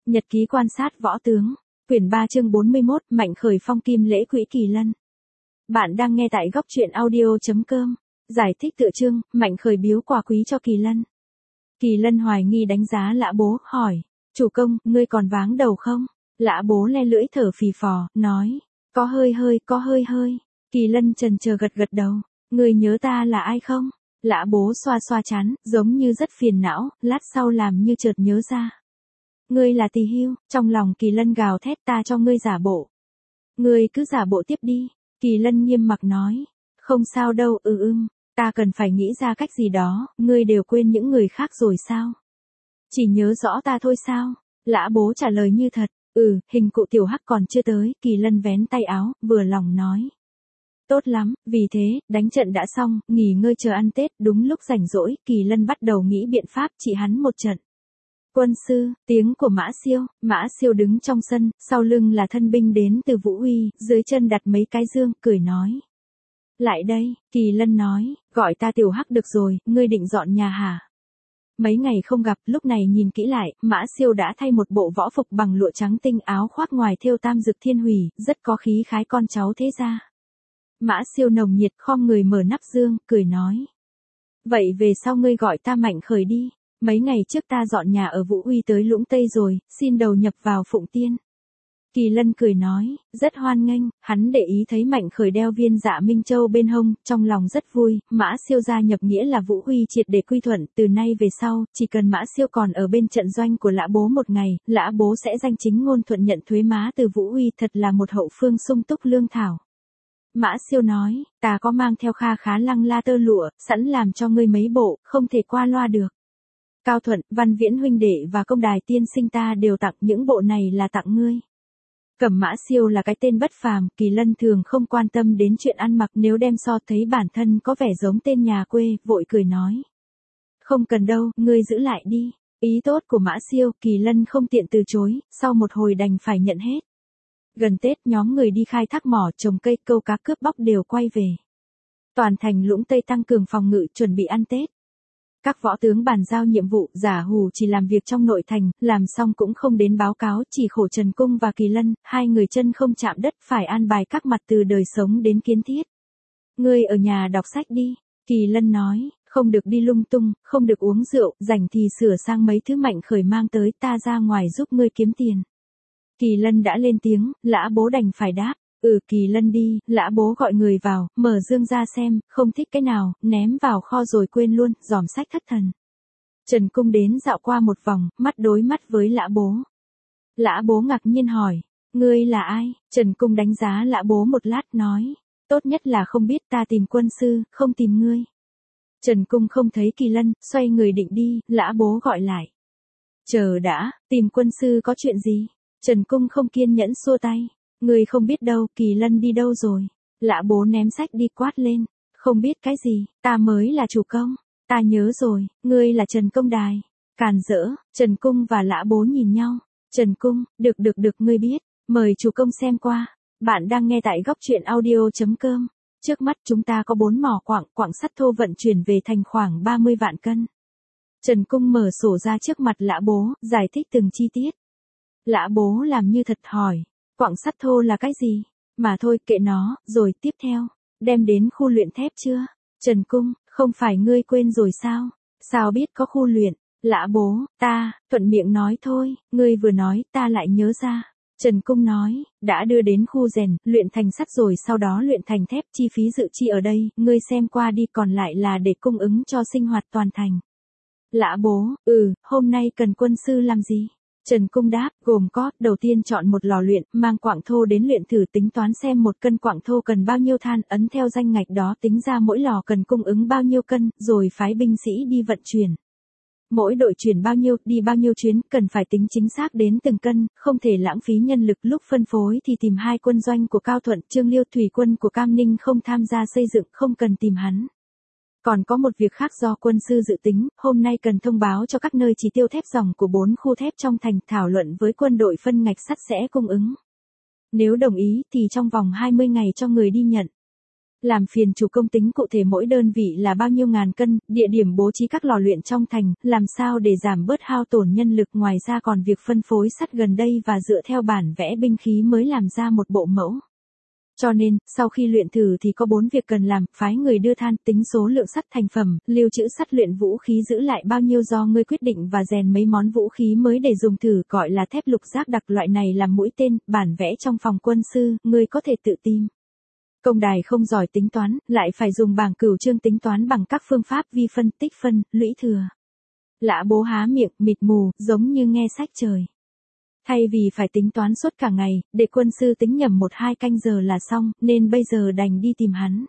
Nhật ký quan sát võ tướng, quyển 3 chương 41, Mạnh Khởi phong kim lễ quỹ Kỳ Lân. Bạn đang nghe tại góc truyện audio.com. Giải thích tựa chương, Mạnh Khởi biếu quà quý cho Kỳ Lân. Kỳ Lân hoài nghi đánh giá Lã Bố, hỏi, chủ công, ngươi còn váng đầu không? Lã Bố le lưỡi thở phì phò, nói, có hơi hơi. Kỳ Lân chần chờ gật đầu, ngươi nhớ ta là ai không? Lã Bố xoa xoa trán, giống như rất phiền não, lát sau làm như chợt nhớ ra. Ngươi là Tỳ Hưu, trong lòng Kỳ Lân gào thét, ta cho ngươi giả bộ. Ngươi cứ giả bộ tiếp đi. Kỳ Lân nghiêm mặc nói, không sao đâu, ta cần phải nghĩ ra cách gì đó, ngươi đều quên những người khác rồi sao? Chỉ nhớ rõ ta thôi sao? Lã Bố trả lời như thật, hình cụ tiểu hắc còn chưa tới. Kỳ Lân vén tay áo, vừa lòng nói. Tốt lắm, vì thế, đánh trận đã xong, nghỉ ngơi chờ ăn Tết. Đúng lúc rảnh rỗi, Kỳ Lân bắt đầu nghĩ biện pháp trị hắn một trận. Quân sư, tiếng của Mã Siêu đứng trong sân, sau lưng là thân binh đến từ Vũ Uy, dưới chân đặt mấy cái dương, cười nói. Lại đây, Kỳ Lân nói, gọi ta tiểu hắc được rồi, ngươi định dọn nhà hả? Mấy ngày không gặp, lúc này nhìn kỹ lại, Mã Siêu đã thay một bộ võ phục bằng lụa trắng tinh, áo khoác ngoài thêu tam dực thiên hủy, rất có khí khái con cháu thế gia. Mã Siêu nồng nhiệt khom người mở nắp dương, cười nói. Vậy về sau ngươi gọi ta Mạnh Khởi đi. Mấy ngày trước ta dọn nhà ở Vũ Uy tới Lũng Tây rồi, xin đầu nhập vào Phụng Tiên. Kỳ Lân cười nói, rất hoan nghênh, hắn để ý thấy Mạnh Khởi đeo viên Dạ Minh Châu bên hông, trong lòng rất vui. Mã Siêu gia nhập nghĩa là Vũ Uy triệt để quy thuận, từ nay về sau, chỉ cần Mã Siêu còn ở bên trận doanh của Lã Bố một ngày, Lã Bố sẽ danh chính ngôn thuận nhận thuế má từ Vũ Uy, thật là một hậu phương sung túc lương thảo. Mã Siêu nói, ta có mang theo kha khá lăng la tơ lụa, sẵn làm cho ngươi mấy bộ, không thể qua loa được. Cao Thuận, Văn Viễn huynh đệ và Công Đài tiên sinh ta đều tặng, những bộ này là tặng ngươi. Cẩm Mã Siêu là cái tên bất phàm, Kỳ Lân thường không quan tâm đến chuyện ăn mặc, nếu đem so thấy bản thân có vẻ giống tên nhà quê, vội cười nói. Không cần đâu, ngươi giữ lại đi. Ý tốt của Mã Siêu, Kỳ Lân không tiện từ chối, sau một hồi đành phải nhận hết. Gần Tết, nhóm người đi khai thác mỏ, trồng cây, câu cá, cướp bóc đều quay về. Toàn thành Lũng Tây tăng cường phòng ngự, chuẩn bị ăn Tết. Các võ tướng bàn giao nhiệm vụ, Giả Hủ chỉ làm việc trong nội thành, làm xong cũng không đến báo cáo, chỉ khổ Trần Cung và Kỳ Lân, hai người chân không chạm đất, phải an bài các mặt từ đời sống đến kiến thiết. Ngươi ở nhà đọc sách đi, Kỳ Lân nói, không được đi lung tung, không được uống rượu, rảnh thì sửa sang mấy thứ Mạnh Khởi mang tới, ta ra ngoài giúp ngươi kiếm tiền. Kỳ Lân đã lên tiếng, Lã Bố đành phải đáp. Kỳ Lân đi. Lã Bố gọi người vào, mở dương ra xem, không thích cái nào, ném vào kho rồi quên luôn, dòm sách thất thần. Trần Cung đến dạo qua một vòng, mắt đối mắt với Lã Bố. Lã Bố ngạc nhiên hỏi, ngươi là ai? Trần Cung đánh giá Lã Bố một lát, nói, tốt nhất là không biết, ta tìm quân sư, không tìm ngươi. Trần Cung không thấy Kỳ Lân, xoay người định đi, Lã Bố gọi lại. Chờ đã, tìm quân sư có chuyện gì? Trần Cung không kiên nhẫn xua tay. Ngươi không biết đâu, Kỳ Lân đi đâu rồi? Lã Bố ném sách đi, quát lên. Không biết cái gì, ta mới là chủ công. Ta nhớ rồi, ngươi là Trần Công Đài. Càn rỡ, Trần Cung và Lã Bố nhìn nhau. Trần Cung, được, ngươi biết. Mời chủ công xem qua. Bạn đang nghe tại góc truyện audio.com. Trước mắt chúng ta có 4 mỏ quặng sắt thô vận chuyển về thành khoảng 30 vạn cân. Trần Cung mở sổ ra trước mặt Lã Bố, giải thích từng chi tiết. Lã Bố làm như thật hỏi. Quặng sắt thô là cái gì? Mà thôi, kệ nó, rồi tiếp theo. Đem đến khu luyện thép chưa? Trần Cung, không phải ngươi quên rồi sao? Sao biết có khu luyện? Lã Bố, ta, thuận miệng nói thôi, ngươi vừa nói, ta lại nhớ ra. Trần Cung nói, đã đưa đến khu rèn, luyện thành sắt rồi sau đó luyện thành thép, chi phí dự chi ở đây, ngươi xem qua đi, còn lại là để cung ứng cho sinh hoạt toàn thành. Lã Bố, hôm nay cần quân sư làm gì? Trần Cung đáp, gồm có, đầu tiên chọn một lò luyện, mang quặng thô đến luyện thử, tính toán xem 1 cân quặng thô cần bao nhiêu than, ấn theo danh ngạch đó tính ra mỗi lò cần cung ứng bao nhiêu cân, rồi phái binh sĩ đi vận chuyển. Mỗi đội chuyển bao nhiêu, đi bao nhiêu chuyến, cần phải tính chính xác đến từng cân, không thể lãng phí nhân lực. Lúc phân phối thì tìm 2 quân doanh của Cao Thuận, Trương Liêu, thủy quân của Cam Ninh không tham gia xây dựng, không cần tìm hắn. Còn có một việc khác do quân sư dự tính, hôm nay cần thông báo cho các nơi chỉ tiêu thép dòng của 4 khu thép trong thành, thảo luận với quân đội phân ngạch sắt sẽ cung ứng. Nếu đồng ý thì trong vòng 20 ngày cho người đi nhận. Làm phiền chủ công tính cụ thể mỗi đơn vị là bao nhiêu ngàn cân, địa điểm bố trí các lò luyện trong thành, làm sao để giảm bớt hao tổn nhân lực, ngoài ra còn việc phân phối sắt gần đây và dựa theo bản vẽ binh khí mới làm ra một bộ mẫu. Cho nên, sau khi luyện thử thì có 4 việc cần làm, phái người đưa than, tính số lượng sắt thành phẩm, lưu trữ sắt, luyện vũ khí giữ lại bao nhiêu do ngươi quyết định và rèn mấy món vũ khí mới để dùng thử, gọi là thép lục giác đặc, loại này làm mũi tên, bản vẽ trong phòng quân sư, ngươi có thể tự tìm. Công đài không giỏi tính toán, lại phải dùng bảng cửu chương tính toán bằng các phương pháp vi phân, tích phân, lũy thừa. Lã Bố há miệng, mịt mù, giống như nghe sách trời. Thay vì phải tính toán suốt cả ngày, để quân sư tính nhầm 1-2 canh giờ là xong, nên bây giờ đành đi tìm hắn.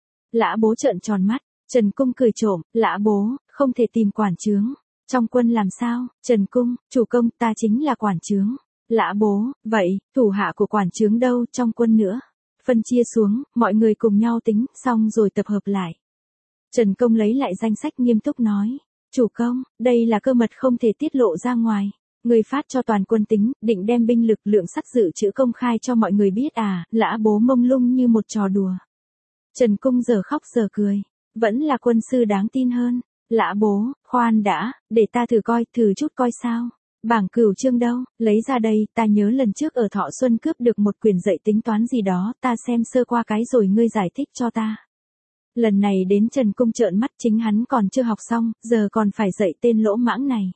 Lã Bố trợn tròn mắt, Trần Cung cười trộm, Lã Bố, không thể tìm quản trướng. Trong quân làm sao? Trần Cung, chủ công, ta chính là quản trướng. Lã Bố, vậy, thủ hạ của quản trướng đâu, trong quân nữa? Phân chia xuống, mọi người cùng nhau tính, xong rồi tập hợp lại. Trần Công lấy lại danh sách nghiêm túc nói, chủ công, đây là cơ mật không thể tiết lộ ra ngoài. Người phát cho toàn quân tính, định đem binh lực lượng sắt dự trữ công khai cho mọi người biết à? Lã Bố mông lung như một trò đùa. Trần Cung giờ khóc giờ cười, vẫn là quân sư đáng tin hơn. Lã Bố, khoan đã, để ta thử chút coi sao. Bảng cửu chương đâu, lấy ra đây, ta nhớ lần trước ở Thọ Xuân cướp được một quyển dạy tính toán gì đó, ta xem sơ qua cái rồi ngươi giải thích cho ta. Lần này đến Trần Cung trợn mắt, chính hắn còn chưa học xong, giờ còn phải dạy tên lỗ mãng này.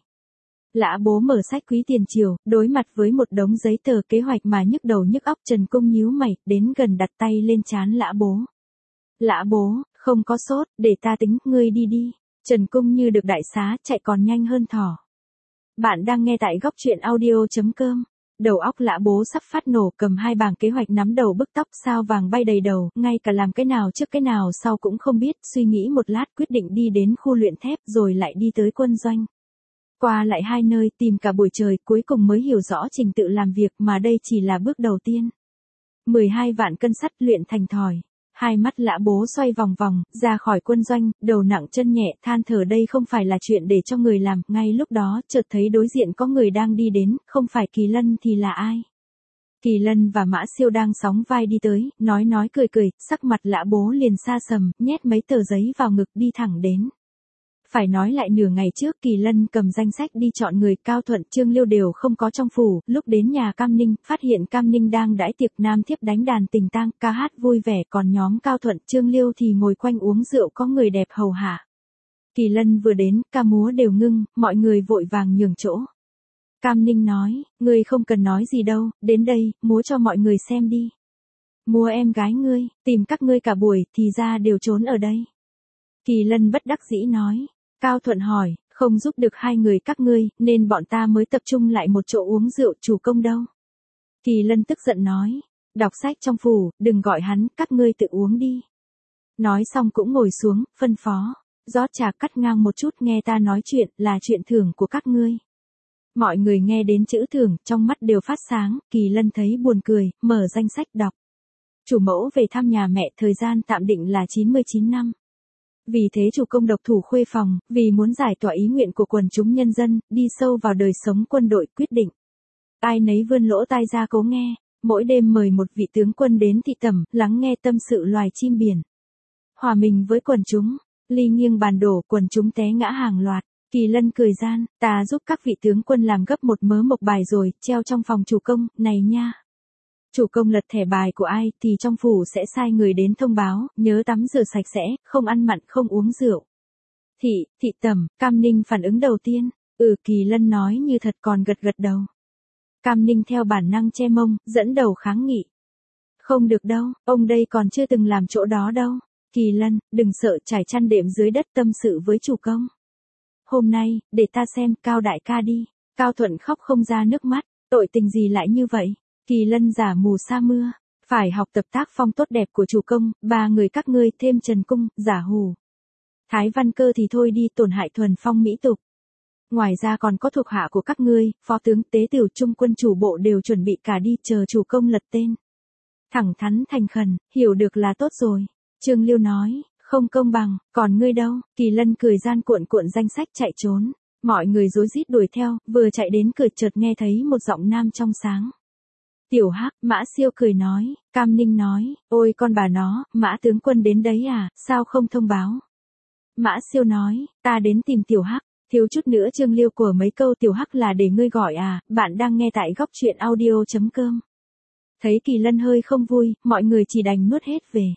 Lã Bố mở sách Quý Tiền Triều, đối mặt với một đống giấy tờ kế hoạch mà nhức đầu nhức óc. Trần Cung nhíu mày, đến gần đặt tay lên trán Lã Bố. Lã Bố, không có sốt, để ta tính, ngươi đi đi. Trần Cung như được đại xá, chạy còn nhanh hơn thỏ. Bạn đang nghe tại góc truyện audio.com. Đầu óc Lã Bố sắp phát nổ, cầm 2 bảng kế hoạch nắm đầu bức tóc, sao vàng bay đầy đầu, ngay cả làm cái nào trước cái nào sau cũng không biết, suy nghĩ một lát quyết định đi đến khu luyện thép rồi lại đi tới quân doanh. Qua lại 2 nơi tìm cả buổi trời, cuối cùng mới hiểu rõ trình tự làm việc, mà đây chỉ là bước đầu tiên. 12 vạn cân sắt luyện thành thỏi. Hai mắt Lã Bố xoay vòng vòng, ra khỏi quân doanh, đầu nặng chân nhẹ, than thở đây không phải là chuyện để cho người làm. Ngay lúc đó, chợt thấy đối diện có người đang đi đến, không phải Kỳ Lân thì là ai? Kỳ Lân và Mã Siêu đang sóng vai đi tới, nói cười, sắc mặt Lã Bố liền sa sầm, nhét mấy tờ giấy vào ngực đi thẳng đến. Phải nói lại nửa ngày trước Kỳ Lân cầm danh sách đi chọn người, Cao Thuận, Trương Liêu đều không có trong phủ, lúc đến nhà Cam Ninh, phát hiện Cam Ninh đang đãi tiệc, nam thiếp đánh đàn tình tang, ca hát vui vẻ, còn nhóm Cao Thuận, Trương Liêu thì ngồi quanh uống rượu, có người đẹp hầu hạ. Kỳ Lân vừa đến, ca múa đều ngưng, mọi người vội vàng nhường chỗ. Cam Ninh nói, ngươi không cần nói gì đâu, đến đây, múa cho mọi người xem đi. Múa em gái ngươi, tìm các ngươi cả buổi, thì ra đều trốn ở đây. Kỳ Lân bất đắc dĩ nói. Cao Thuận hỏi, không giúp được 2 người các ngươi, nên bọn ta mới tập trung lại một chỗ uống rượu, chủ công đâu? Kỳ Lân tức giận nói, đọc sách trong phủ, đừng gọi hắn, các ngươi tự uống đi. Nói xong cũng ngồi xuống, phân phó, rót trà, cắt ngang một chút, nghe ta nói chuyện, là chuyện thưởng của các ngươi. Mọi người nghe đến chữ thưởng, trong mắt đều phát sáng, Kỳ Lân thấy buồn cười, mở danh sách đọc. Chủ mẫu về thăm nhà mẹ, thời gian tạm định là 99 năm. Vì thế chủ công độc thủ Khuê Phòng, vì muốn giải tỏa ý nguyện của quần chúng nhân dân, đi sâu vào đời sống quân đội, quyết định. Ai nấy vươn lỗ tai ra cố nghe, mỗi đêm mời một vị tướng quân đến thị tẩm, lắng nghe tâm sự loài chim biển. Hòa mình với quần chúng, ly nghiêng bàn đổ, quần chúng té ngã hàng loạt. Kỳ Lân cười gian, ta giúp các vị tướng quân làm gấp một mớ mộc bài rồi, treo trong phòng chủ công, này nha. Chủ công lật thẻ bài của ai thì trong phủ sẽ sai người đến thông báo, nhớ tắm rửa sạch sẽ, không ăn mặn, không uống rượu. Thị tẩm, Cam Ninh phản ứng đầu tiên, Kỳ Lân nói như thật, còn gật đầu. Cam Ninh theo bản năng che mông, dẫn đầu kháng nghị. Không được đâu, ông đây còn chưa từng làm chỗ đó đâu. Kỳ Lân, đừng sợ, trải chăn đệm dưới đất tâm sự với chủ công. Hôm nay, để ta xem, Cao đại ca đi. Cao Thuận khóc không ra nước mắt, tội tình gì lại như vậy? Kỳ Lân giả mù sa mưa, phải học tập tác phong tốt đẹp của chủ công, 3 người các ngươi thêm Trần Cung, giả hù. Thái Văn Cơ thì thôi đi, tổn hại thuần phong mỹ tục. Ngoài ra còn có thuộc hạ của các ngươi, phó tướng, tế tiểu, trung quân chủ bộ đều chuẩn bị cả đi, chờ chủ công lật tên. Thẳng thắn thành khẩn, hiểu được là tốt rồi. Trương Liêu nói, không công bằng, còn ngươi đâu? Kỳ Lân cười gian, cuộn danh sách chạy trốn. Mọi người rối rít đuổi theo, vừa chạy đến cửa chợt nghe thấy một giọng nam trong sáng. Tiểu Hắc, Mã Siêu cười nói, Cam Ninh nói, ôi con bà nó, Mã tướng quân đến đấy à, sao không thông báo? Mã Siêu nói, ta đến tìm Tiểu Hắc, thiếu chút nữa Trương Liêu của mấy câu Tiểu Hắc là để ngươi gọi à, bạn đang nghe tại góc truyện audio.com. Thấy Kỳ Lân hơi không vui, mọi người chỉ đành nuốt hết về.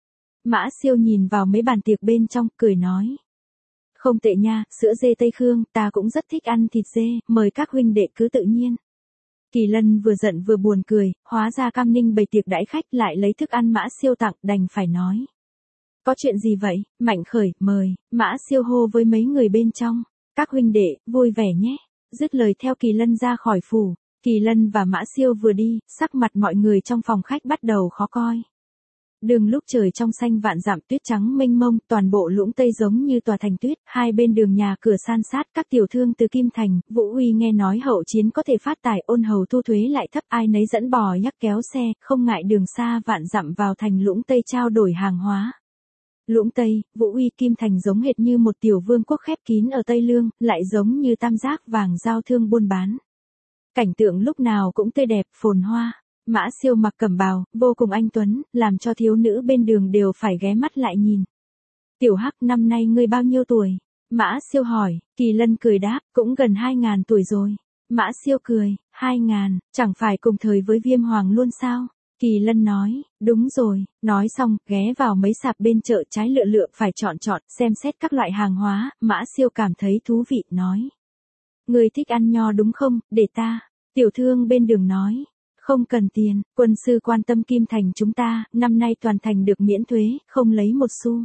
Mã Siêu nhìn vào mấy bàn tiệc bên trong, cười nói. Không tệ nha, sữa dê Tây Khương, ta cũng rất thích ăn thịt dê, mời các huynh đệ cứ tự nhiên. Kỳ Lân vừa giận vừa buồn cười, hóa ra Cam Ninh bày tiệc đãi khách lại lấy thức ăn Mã Siêu tặng, đành phải nói. Có chuyện gì vậy, Mạnh Khởi, mời, Mã Siêu hô với mấy người bên trong. Các huynh đệ, vui vẻ nhé. Dứt lời theo Kỳ Lân ra khỏi phủ. Kỳ Lân và Mã Siêu vừa đi, sắc mặt mọi người trong phòng khách bắt đầu khó coi. Đường lúc trời trong xanh vạn dặm tuyết trắng mênh mông, toàn bộ Lũng Tây giống như tòa thành tuyết, hai bên đường nhà cửa san sát, các tiểu thương từ Kim Thành, Vũ Uy nghe nói hậu chiến có thể phát tài, ôn hầu thu thuế lại thấp, ai nấy dẫn bò nhắc kéo xe, không ngại đường xa vạn dặm vào thành Lũng Tây trao đổi hàng hóa. Lũng Tây, Vũ Uy, Kim Thành giống hệt như một tiểu vương quốc khép kín ở Tây Lương, lại giống như tam giác vàng giao thương buôn bán. Cảnh tượng lúc nào cũng tươi đẹp, phồn hoa. Mã Siêu mặc cẩm bào, vô cùng anh tuấn, làm cho thiếu nữ bên đường đều phải ghé mắt lại nhìn. Tiểu Hắc, năm nay ngươi bao nhiêu tuổi? Mã Siêu hỏi. Kỳ Lân cười đáp, cũng gần 2.000 tuổi rồi. Mã Siêu cười, 2.000, chẳng phải cùng thời với Viêm Hoàng luôn sao? Kỳ Lân nói, đúng rồi, nói xong, ghé vào mấy sạp bên chợ trái lựa lựa phải chọn, xem xét các loại hàng hóa, Mã Siêu cảm thấy thú vị, nói. Ngươi thích ăn nho đúng không, để ta. Tiểu thương bên đường nói. Không cần tiền, quân sư quan tâm Kim Thành chúng ta, năm nay toàn thành được miễn thuế, không lấy một xu.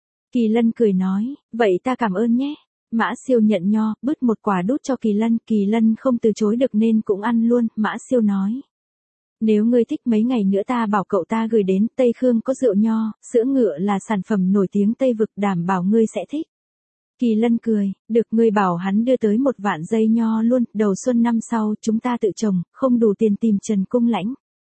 Kỳ Lân cười nói, vậy ta cảm ơn nhé. Mã Siêu nhận nho, bứt một quả đút cho Kỳ Lân không từ chối được nên cũng ăn luôn, Mã Siêu nói. Nếu ngươi thích mấy ngày nữa ta bảo cậu ta gửi đến, Tây Khương có rượu nho, sữa ngựa là sản phẩm nổi tiếng Tây Vực, đảm bảo ngươi sẽ thích. Kỳ Lân cười, được, ngươi bảo hắn đưa tới 1 vạn dây nho luôn, đầu xuân năm sau chúng ta tự trồng, không đủ tiền tìm Trần Cung Lãnh.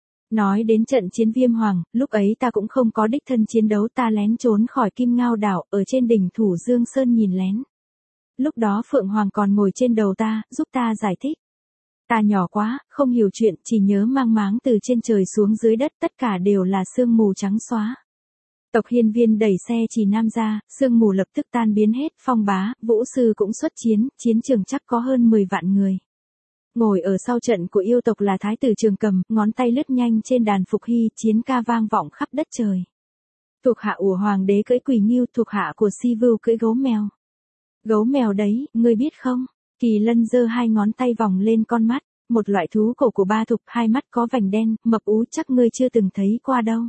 Nói đến trận chiến Viêm Hoàng, lúc ấy ta cũng không có đích thân chiến đấu, ta lén trốn khỏi Kim Ngao đảo, ở trên đỉnh Thủ Dương Sơn nhìn lén. Lúc đó Phượng Hoàng còn ngồi trên đầu ta, giúp ta giải thích. Ta nhỏ quá, không hiểu chuyện, chỉ nhớ mang máng từ trên trời xuống dưới đất, tất cả đều là sương mù trắng xóa. Tộc Hiên Viên đẩy xe Trì Nam ra, sương mù lập tức tan biến hết, Phong Bá, Vũ Sư cũng xuất chiến, chiến trường chắc có hơn 10 vạn người. Ngồi ở sau trận của yêu tộc là Thái tử Trường Cầm, ngón tay lướt nhanh trên đàn phục hy, chiến ca vang vọng khắp đất trời. Thuộc hạ của Hoàng đế cưỡi Quỳ Ngưu, thuộc hạ của Si Vưu cưỡi gấu mèo. Gấu mèo đấy, ngươi biết không? Kỳ Lân giơ 2 ngón tay vòng lên con mắt, một loại thú cổ của Ba Thục, 2 mắt có vành đen, mập ú, chắc ngươi chưa từng thấy qua đâu.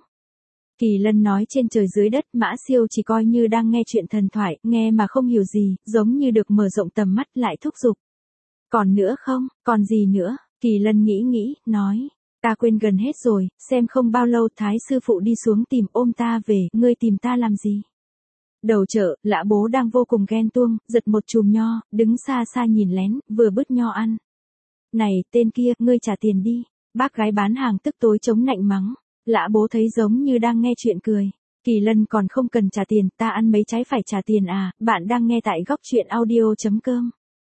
Kỳ Lân nói trên trời dưới đất, Mã Siêu chỉ coi như đang nghe chuyện thần thoại, nghe mà không hiểu gì, giống như được mở rộng tầm mắt, lại thúc giục. Còn nữa không, còn gì nữa? Kỳ Lân nghĩ, nói, ta quên gần hết rồi, xem không bao lâu Thái sư phụ đi xuống tìm, ôm ta về, ngươi tìm ta làm gì? Đầu chợ, Lã Bố đang vô cùng ghen tuông, giật một chùm nho, đứng xa xa nhìn lén, vừa bứt nho ăn. Này, tên kia, ngươi trả tiền đi. Bác gái bán hàng tức tối chống nạnh mắng. Lã Bố thấy giống như đang nghe chuyện cười. Kỳ Lân còn không cần trả tiền, ta ăn mấy trái phải trả tiền à, bạn đang nghe tại góc truyện audio.com.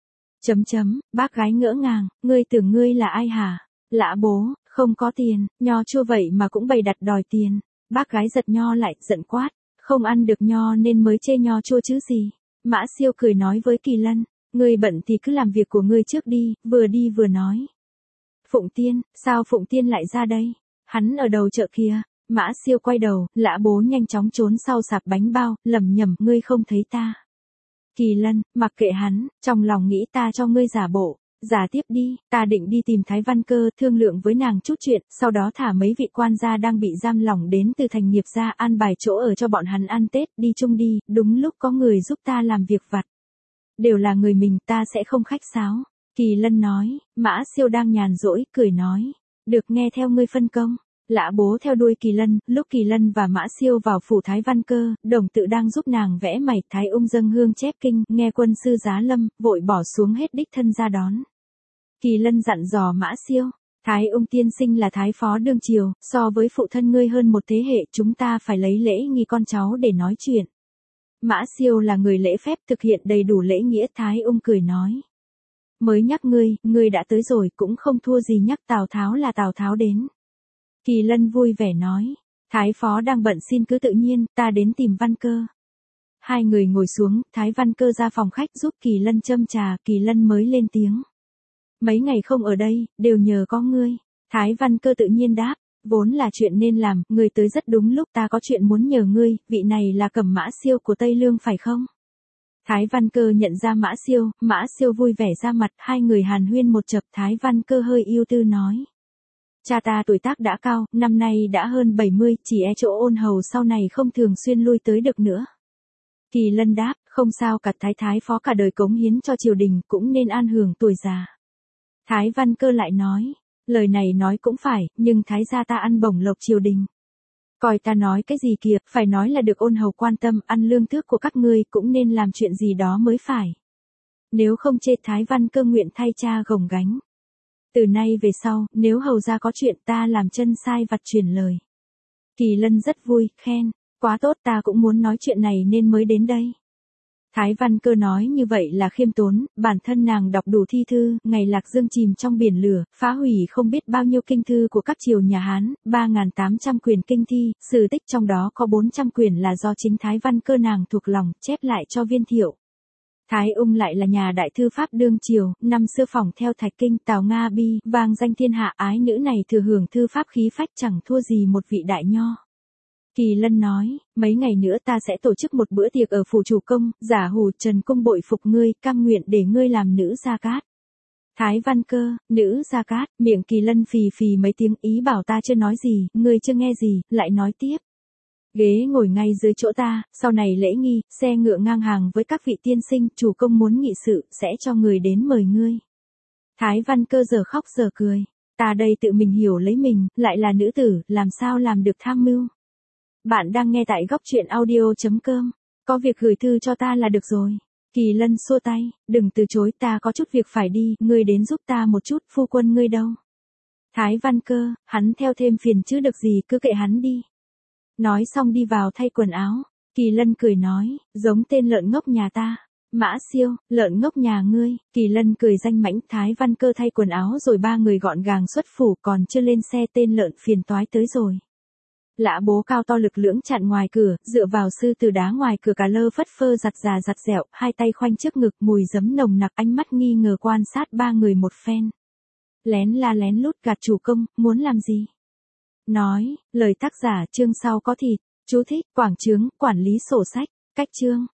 Bác gái ngỡ ngàng, ngươi tưởng ngươi là ai hả? Lã Bố, không có tiền, nho chua vậy mà cũng bày đặt đòi tiền. Bác gái giật nho lại, giận quát, không ăn được nho nên mới chê nho chua chứ gì. Mã Siêu cười nói với Kỳ Lân, ngươi bận thì cứ làm việc của ngươi trước đi vừa nói. Phụng Tiên, sao Phụng Tiên lại ra đây? Hắn ở đầu chợ kia. Mã Siêu quay đầu, Lã Bố nhanh chóng trốn sau sạp bánh bao, lẩm nhẩm, ngươi không thấy ta. Kỳ Lân, mặc kệ hắn, trong lòng nghĩ ta cho ngươi giả bộ, giả tiếp đi, ta định đi tìm Thái Văn Cơ, thương lượng với nàng chút chuyện, sau đó thả mấy vị quan gia đang bị giam lỏng đến từ thành nghiệp ra, an bài chỗ ở cho bọn hắn ăn Tết, đi chung đi, đúng lúc có người giúp ta làm việc vặt. Đều là người mình, ta sẽ không khách sáo. Kỳ Lân nói, Mã Siêu đang nhàn rỗi, cười nói, được, nghe theo ngươi phân công. Lã Bố theo đuôi Kỳ Lân, lúc Kỳ Lân và Mã Siêu vào phủ Thái Văn Cơ, đồng tự đang giúp nàng vẽ mày, Thái Ung dâng hương chép kinh, nghe quân sư giá lâm, vội bỏ xuống hết đích thân ra đón. Kỳ Lân dặn dò Mã Siêu, Thái Ung tiên sinh là thái phó đương triều, so với phụ thân ngươi hơn một thế hệ, chúng ta phải lấy lễ nghi con cháu để nói chuyện. Mã Siêu là người lễ phép, thực hiện đầy đủ lễ nghĩa, Thái Ung cười nói. Mới nhắc ngươi đã tới rồi cũng không thua gì nhắc Tào Tháo là Tào Tháo đến. Kỳ Lân vui vẻ nói, Thái phó đang bận xin cứ tự nhiên, ta đến tìm Văn Cơ. Hai người ngồi xuống, Thái Văn Cơ ra phòng khách giúp Kỳ Lân châm trà, Kỳ Lân mới lên tiếng. Mấy ngày không ở đây, đều nhờ có ngươi. Thái Văn Cơ tự nhiên đáp, vốn là chuyện nên làm, ngươi tới rất đúng lúc, ta có chuyện muốn nhờ ngươi, vị này là Cẩm Mã Siêu của Tây Lương phải không? Thái Văn Cơ nhận ra Mã Siêu vui vẻ ra mặt, hai người hàn huyên một chập, Thái Văn Cơ hơi ưu tư nói. Cha ta tuổi tác đã cao, năm nay đã hơn 70, chỉ e chỗ ôn hầu sau này không thường xuyên lui tới được nữa. Kỳ Lân đáp, không sao cả, Thái phó cả đời cống hiến cho triều đình cũng nên an hưởng tuổi già. Thái Văn Cơ lại nói, lời này nói cũng phải, nhưng Thái gia ta ăn bổng lộc triều đình. Coi ta nói cái gì kìa, phải nói là được ôn hầu quan tâm, ăn lương thước của các ngươi cũng nên làm chuyện gì đó mới phải. Nếu không chê, Thái Văn Cơ nguyện thay cha gồng gánh. Từ nay về sau, nếu hầu gia có chuyện ta làm chân sai vặt truyền lời. Kỳ Lân rất vui, khen, quá tốt, ta cũng muốn nói chuyện này nên mới đến đây. Thái Văn Cơ nói như vậy là khiêm tốn, bản thân nàng đọc đủ thi thư, ngày Lạc Dương chìm trong biển lửa, phá hủy không biết bao nhiêu kinh thư của các triều nhà Hán, 3.800 quyển kinh thi, sử tích trong đó có 400 quyển là do chính Thái Văn Cơ nàng thuộc lòng, chép lại cho Viên Thiệu. Thái Ung lại là nhà đại thư pháp đương triều, năm xưa phỏng theo Thạch Kinh, Tào Nga Bi, vang danh thiên hạ, ái nữ này thừa hưởng thư pháp khí phách chẳng thua gì một vị đại nho. Kỳ Lân nói, mấy ngày nữa ta sẽ tổ chức một bữa tiệc ở phủ chủ công, giả hủ Trần Cung bội phục ngươi, cam nguyện để ngươi làm nữ Gia Cát. Thái Văn Cơ, nữ Gia Cát, miệng Kỳ Lân phì phì mấy tiếng, ý bảo ta chưa nói gì, ngươi chưa nghe gì, lại nói tiếp. Ghế ngồi ngay dưới chỗ ta, sau này lễ nghi, xe ngựa ngang hàng với các vị tiên sinh, chủ công muốn nghị sự, sẽ cho người đến mời ngươi. Thái Văn Cơ giờ khóc giờ cười, ta đây tự mình hiểu lấy mình, lại là nữ tử, làm sao làm được tham mưu. Bạn đang nghe tại góc truyện audio.com, có việc gửi thư cho ta là được rồi. Kỳ Lân xua tay, đừng từ chối, ta có chút việc phải đi, ngươi đến giúp ta một chút, phu quân ngươi đâu. Thái Văn Cơ, hắn theo thêm phiền chứ được gì, cứ kệ hắn đi. Nói xong đi vào thay quần áo, Kỳ Lân cười nói, giống tên lợn ngốc nhà ta. Mã Siêu, lợn ngốc nhà ngươi, Kỳ Lân cười danh mãnh. Thái Văn Cơ thay quần áo rồi ba người gọn gàng xuất phủ, còn chưa lên xe tên lợn phiền toái tới rồi. Lã bố cao to lực lưỡng chặn ngoài cửa, dựa vào sư tử đá ngoài cửa cà lơ phất phơ giặt già giặt dẹo, hai tay khoanh trước ngực, mùi giấm nồng nặc, ánh mắt nghi ngờ quan sát ba người một phen. Lén la lén lút gạt chủ công, muốn làm gì? Nói, lời tác giả chương sau có thịt, chú thích, quảng chướng, quản lý sổ sách, cách chương.